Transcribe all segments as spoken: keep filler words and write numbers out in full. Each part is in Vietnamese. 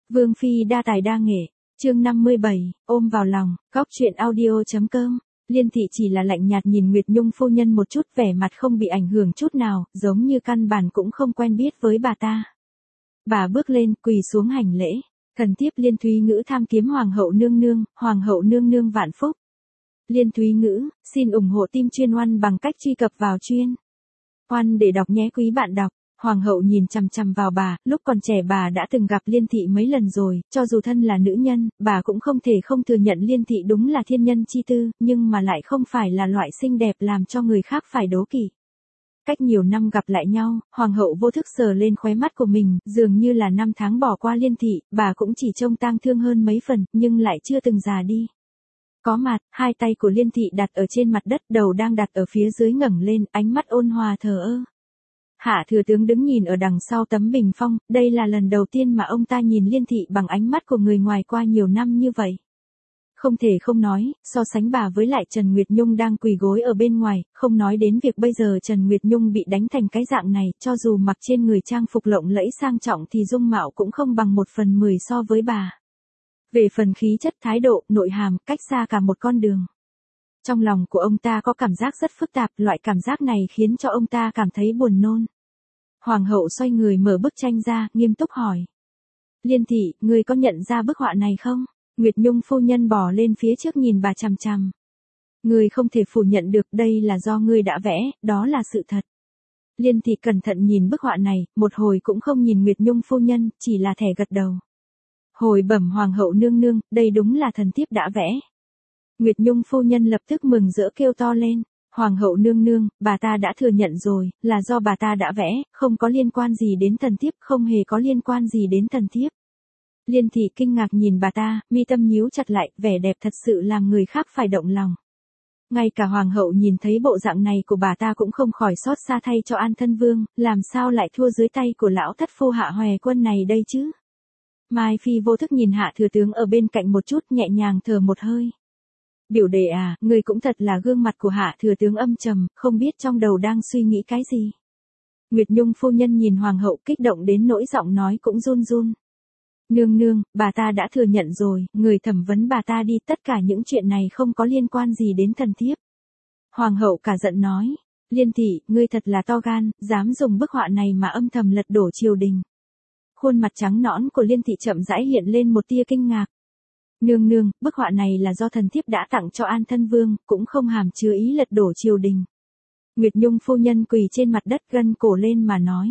Vương phi đa tài đa nghệ, chương năm mươi bảy, ôm vào lòng, góc truyện audio.com. Liên thị chỉ là lạnh nhạt nhìn Nguyệt Nhung phu nhân một chút, vẻ mặt không bị ảnh hưởng chút nào, giống như căn bản cũng không quen biết với bà ta. Bà bước lên, quỳ xuống hành lễ. Thần thiếp Liên Thúy Ngữ tham kiếm hoàng hậu nương nương, hoàng hậu nương nương vạn phúc. Liên Thúy Ngữ, xin ủng hộ team chuyên oan bằng cách truy cập vào chuyên oan để đọc nhé quý bạn đọc. Hoàng hậu nhìn chằm chằm vào bà, lúc còn trẻ bà đã từng gặp Liên thị mấy lần rồi, cho dù thân là nữ nhân, bà cũng không thể không thừa nhận Liên thị đúng là thiên nhân chi tư, nhưng mà lại không phải là loại xinh đẹp làm cho người khác phải đố kỵ. Cách nhiều năm gặp lại nhau, hoàng hậu vô thức sờ lên khóe mắt của mình, dường như là năm tháng bỏ qua Liên thị, bà cũng chỉ trông tang thương hơn mấy phần, nhưng lại chưa từng già đi. Có mặt, hai tay của Liên thị đặt ở trên mặt đất, đầu đang đặt ở phía dưới ngẩng lên, ánh mắt ôn hòa thờ ơ. Hạ thừa tướng đứng nhìn ở đằng sau tấm bình phong, đây là lần đầu tiên mà ông ta nhìn Liên thị bằng ánh mắt của người ngoài qua nhiều năm như vậy. Không thể không nói, so sánh bà với lại Trần Nguyệt Nhung đang quỳ gối ở bên ngoài, không nói đến việc bây giờ Trần Nguyệt Nhung bị đánh thành cái dạng này, cho dù mặc trên người trang phục lộng lẫy sang trọng thì dung mạo cũng không bằng một phần mười so với bà. Về phần khí chất, thái độ, nội hàm, cách xa cả một con đường. Trong lòng của ông ta có cảm giác rất phức tạp, loại cảm giác này khiến cho ông ta cảm thấy buồn nôn. Hoàng hậu xoay người mở bức tranh ra, nghiêm túc hỏi. Liên thị, ngươi có nhận ra bức họa này không? Nguyệt Nhung phu nhân bò lên phía trước nhìn bà chằm chằm. Ngươi không thể phủ nhận được, đây là do ngươi đã vẽ, đó là sự thật. Liên thị cẩn thận nhìn bức họa này, một hồi cũng không nhìn Nguyệt Nhung phu nhân, chỉ là thẻ gật đầu. Hồi bẩm hoàng hậu nương nương, đây đúng là thần thiếp đã vẽ. Nguyệt Nhung phu nhân lập tức mừng rỡ kêu to lên. Hoàng hậu nương nương, bà ta đã thừa nhận rồi, là do bà ta đã vẽ, không có liên quan gì đến thần thiếp, không hề có liên quan gì đến thần thiếp. Liên thị kinh ngạc nhìn bà ta, mi tâm nhíu chặt lại, vẻ đẹp thật sự làm người khác phải động lòng. Ngay cả hoàng hậu nhìn thấy bộ dạng này của bà ta cũng không khỏi xót xa thay cho An Thân Vương, làm sao lại thua dưới tay của lão thất phu Hạ Hòe Quân này đây chứ? Mai Phi vô thức nhìn Hạ thừa tướng ở bên cạnh một chút, nhẹ nhàng thở một hơi. Biểu đệ à, người cũng thật là gương mặt của Hạ thừa tướng âm trầm, không biết trong đầu đang suy nghĩ cái gì. Nguyệt Nhung phu nhân nhìn hoàng hậu kích động đến nỗi giọng nói cũng run run. Nương nương, bà ta đã thừa nhận rồi, người thẩm vấn bà ta đi, tất cả những chuyện này không có liên quan gì đến thần thiếp. Hoàng hậu cả giận nói, Liên thị, ngươi thật là to gan, dám dùng bức họa này mà âm thầm lật đổ triều đình. Khuôn mặt trắng nõn của Liên thị chậm rãi hiện lên một tia kinh ngạc. Nương nương, bức họa này là do thần thiếp đã tặng cho An Thân Vương, cũng không hàm chứa ý lật đổ triều đình. Nguyệt Nhung phu nhân quỳ trên mặt đất gân cổ lên mà nói.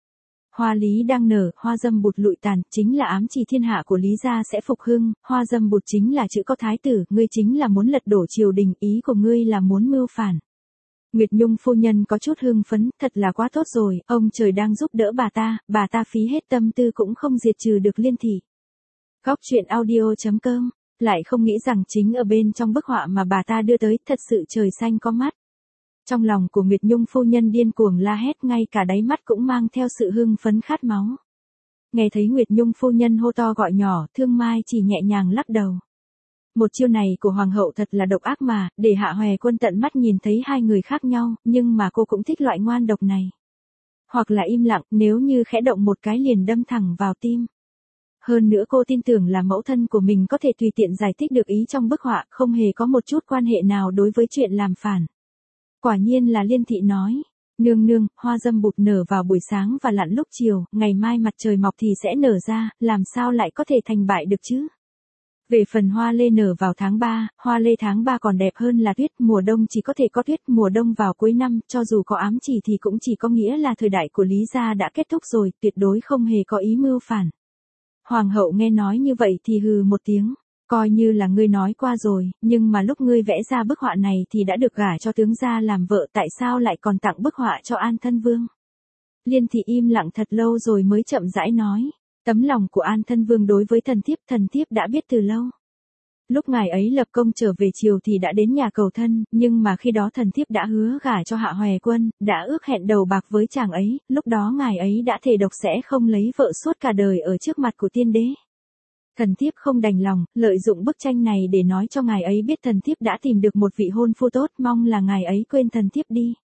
Hoa lý đang nở, hoa dâm bụt lụi tàn, chính là ám chỉ thiên hạ của Lý gia sẽ phục hưng, hoa dâm bụt chính là chữ có thái tử, ngươi chính là muốn lật đổ triều đình, ý của ngươi là muốn mưu phản. Nguyệt Nhung phu nhân có chút hưng phấn, thật là quá tốt rồi, ông trời đang giúp đỡ bà ta, bà ta phí hết tâm tư cũng không diệt trừ được Liên thị. Góc truyện audio.com, lại không nghĩ rằng chính ở bên trong bức họa mà bà ta đưa tới, thật sự trời xanh có mắt. Trong lòng của Nguyệt Nhung phu nhân điên cuồng la hét, ngay cả đáy mắt cũng mang theo sự hưng phấn khát máu. Nghe thấy Nguyệt Nhung phu nhân hô to gọi nhỏ, Thương Mai chỉ nhẹ nhàng lắc đầu. Một chiêu này của hoàng hậu thật là độc ác mà, để Hạ Hòe Quân tận mắt nhìn thấy hai người khác nhau, nhưng mà cô cũng thích loại ngoan độc này. Hoặc là im lặng, nếu như khẽ động một cái liền đâm thẳng vào tim. Hơn nữa cô tin tưởng là mẫu thân của mình có thể tùy tiện giải thích được ý trong bức họa, không hề có một chút quan hệ nào đối với chuyện làm phản. Quả nhiên là Liên thị nói, nương nương, hoa dâm bụt nở vào buổi sáng và lặn lúc chiều, ngày mai mặt trời mọc thì sẽ nở ra, làm sao lại có thể thành bại được chứ? Về phần hoa lê nở vào tháng ba, hoa lê tháng ba còn đẹp hơn là tuyết, mùa đông chỉ có thể có tuyết, mùa đông vào cuối năm, cho dù có ám chỉ thì cũng chỉ có nghĩa là thời đại của Lý gia đã kết thúc rồi, tuyệt đối không hề có ý mưu phản. Hoàng hậu nghe nói như vậy thì hừ một tiếng, coi như là ngươi nói qua rồi, nhưng mà lúc ngươi vẽ ra bức họa này thì đã được gả cho tướng gia làm vợ, tại sao lại còn tặng bức họa cho An Thân Vương? Liên thị im lặng thật lâu rồi mới chậm rãi nói, tấm lòng của An Thân Vương đối với thần thiếp, thần thiếp đã biết từ lâu. Lúc ngài ấy lập công trở về triều thì đã đến nhà cầu thân, nhưng mà khi đó thần thiếp đã hứa gả cho Hạ Hòe Quân, đã ước hẹn đầu bạc với chàng ấy, lúc đó ngài ấy đã thề độc sẽ không lấy vợ suốt cả đời ở trước mặt của tiên đế. Thần thiếp không đành lòng, lợi dụng bức tranh này để nói cho ngài ấy biết thần thiếp đã tìm được một vị hôn phu tốt, mong là ngài ấy quên thần thiếp đi.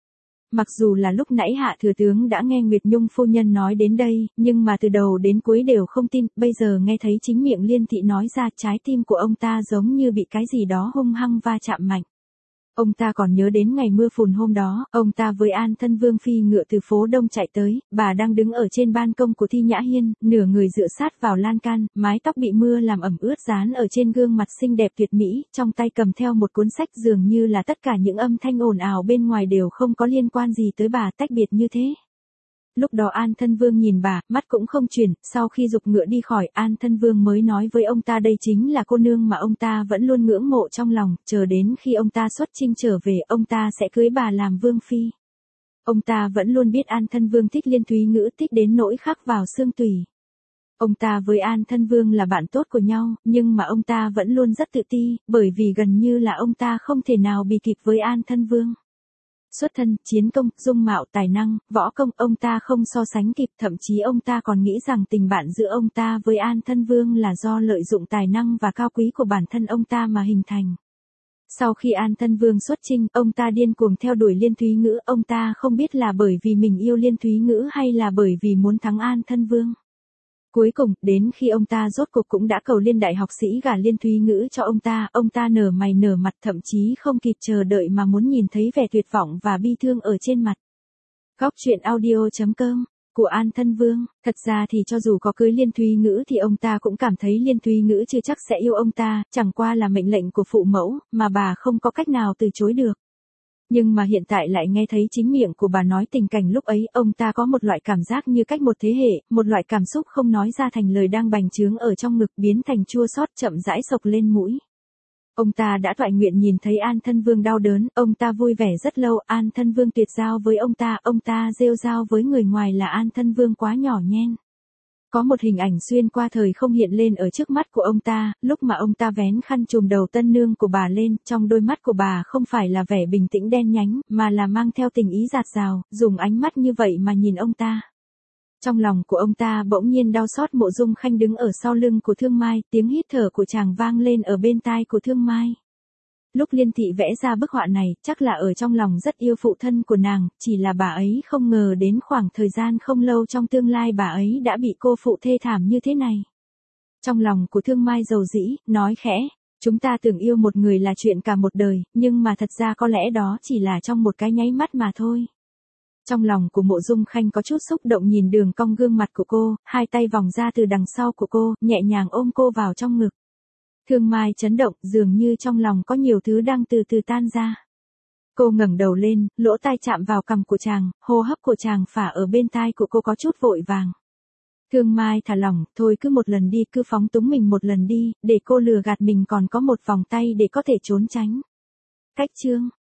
Mặc dù là lúc nãy Hạ thừa tướng đã nghe Nguyệt Nhung phu nhân nói đến đây, nhưng mà từ đầu đến cuối đều không tin, bây giờ nghe thấy chính miệng Liên thị nói ra, trái tim của ông ta giống như bị cái gì đó hung hăng va chạm mạnh. Ông ta còn nhớ đến ngày mưa phùn hôm đó, ông ta với An Thân Vương phi ngựa từ phố Đông chạy tới, bà đang đứng ở trên ban công của Thi Nhã Hiên, nửa người dựa sát vào lan can, mái tóc bị mưa làm ẩm ướt dán ở trên gương mặt xinh đẹp tuyệt mỹ, trong tay cầm theo một cuốn sách, dường như là tất cả những âm thanh ồn ào bên ngoài đều không có liên quan gì tới bà, tách biệt như thế. Lúc đó An Thân Vương nhìn bà, mắt cũng không chuyển, sau khi giục ngựa đi khỏi, An Thân Vương mới nói với ông ta đây chính là cô nương mà ông ta vẫn luôn ngưỡng mộ trong lòng, chờ đến khi ông ta xuất chinh trở về, ông ta sẽ cưới bà làm vương phi. Ông ta vẫn luôn biết An Thân Vương thích Liên Thúy Ngữ, thích đến nỗi khắc vào xương tủy. Ông ta với An Thân Vương là bạn tốt của nhau, nhưng mà ông ta vẫn luôn rất tự ti, bởi vì gần như là ông ta không thể nào bì kịp với An Thân Vương. Xuất thân, chiến công, dung mạo, tài năng, võ công, ông ta không so sánh kịp, thậm chí ông ta còn nghĩ rằng tình bạn giữa ông ta với An Thân Vương là do lợi dụng tài năng và cao quý của bản thân ông ta mà hình thành. Sau khi An Thân Vương xuất chinh, ông ta điên cuồng theo đuổi Liên Thúy Ngữ, ông ta không biết là bởi vì mình yêu Liên Thúy Ngữ hay là bởi vì muốn thắng An Thân Vương. Cuối cùng, đến khi ông ta rốt cuộc cũng đã cầu Liên đại học sĩ gả Liên Thúy Ngữ cho ông ta, ông ta nở mày nở mặt, thậm chí không kịp chờ đợi mà muốn nhìn thấy vẻ tuyệt vọng và bi thương ở trên mặt. Góc truyện audio chấm com của An Thân Vương, thật ra thì cho dù có cưới Liên Thúy Ngữ thì ông ta cũng cảm thấy Liên Thúy Ngữ chưa chắc sẽ yêu ông ta, chẳng qua là mệnh lệnh của phụ mẫu, mà bà không có cách nào từ chối được. Nhưng mà hiện tại lại nghe thấy chính miệng của bà nói tình cảnh lúc ấy, ông ta có một loại cảm giác như cách một thế hệ, một loại cảm xúc không nói ra thành lời đang bành trướng ở trong ngực, biến thành chua xót, chậm rãi xộc lên mũi. Ông ta đã toại nguyện nhìn thấy An Thân Vương đau đớn, ông ta vui vẻ rất lâu, An Thân Vương tuyệt giao với ông ta, ông ta rêu rao với người ngoài là An Thân Vương quá nhỏ nhen. Có một hình ảnh xuyên qua thời không hiện lên ở trước mắt của ông ta, lúc mà ông ta vén khăn trùm đầu tân nương của bà lên, trong đôi mắt của bà không phải là vẻ bình tĩnh đen nhánh, mà là mang theo tình ý dạt dào, dùng ánh mắt như vậy mà nhìn ông ta. Trong lòng của ông ta bỗng nhiên đau xót. Mộ Dung Khanh đứng ở sau lưng của Thương Mai, tiếng hít thở của chàng vang lên ở bên tai của Thương Mai. Lúc Liên thị vẽ ra bức họa này, chắc là ở trong lòng rất yêu phụ thân của nàng, chỉ là bà ấy không ngờ đến khoảng thời gian không lâu trong tương lai bà ấy đã bị cô phụ thê thảm như thế này. Trong lòng của Thương Mai dầu dĩ, nói khẽ, chúng ta tưởng yêu một người là chuyện cả một đời, nhưng mà thật ra có lẽ đó chỉ là trong một cái nháy mắt mà thôi. Trong lòng của Mộ Dung Khanh có chút xúc động nhìn đường cong gương mặt của cô, hai tay vòng ra từ đằng sau của cô, nhẹ nhàng ôm cô vào trong ngực. Thương Mai chấn động, dường như trong lòng có nhiều thứ đang từ từ tan ra. Cô ngẩng đầu lên, lỗ tai chạm vào cằm của chàng, hô hấp của chàng phả ở bên tai của cô có chút vội vàng. Thương Mai thả lỏng, thôi cứ một lần đi, cứ phóng túng mình một lần đi, để cô lừa gạt mình còn có một vòng tay để có thể trốn tránh. Cách chương